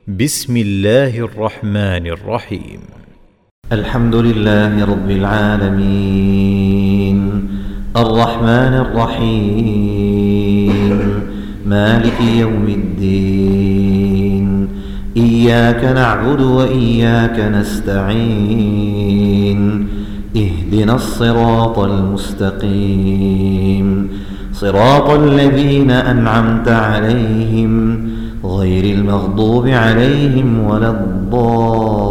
بسم الله الرحمن الرحيم. الحمد لله رب العالمين الرحمن الرحيم مالك يوم الدين إياك نعبد وإياك نستعين اهدنا الصراط المستقيم صراط الذين أنعمت عليهم غير المغضوب عليهم ولا الضالين.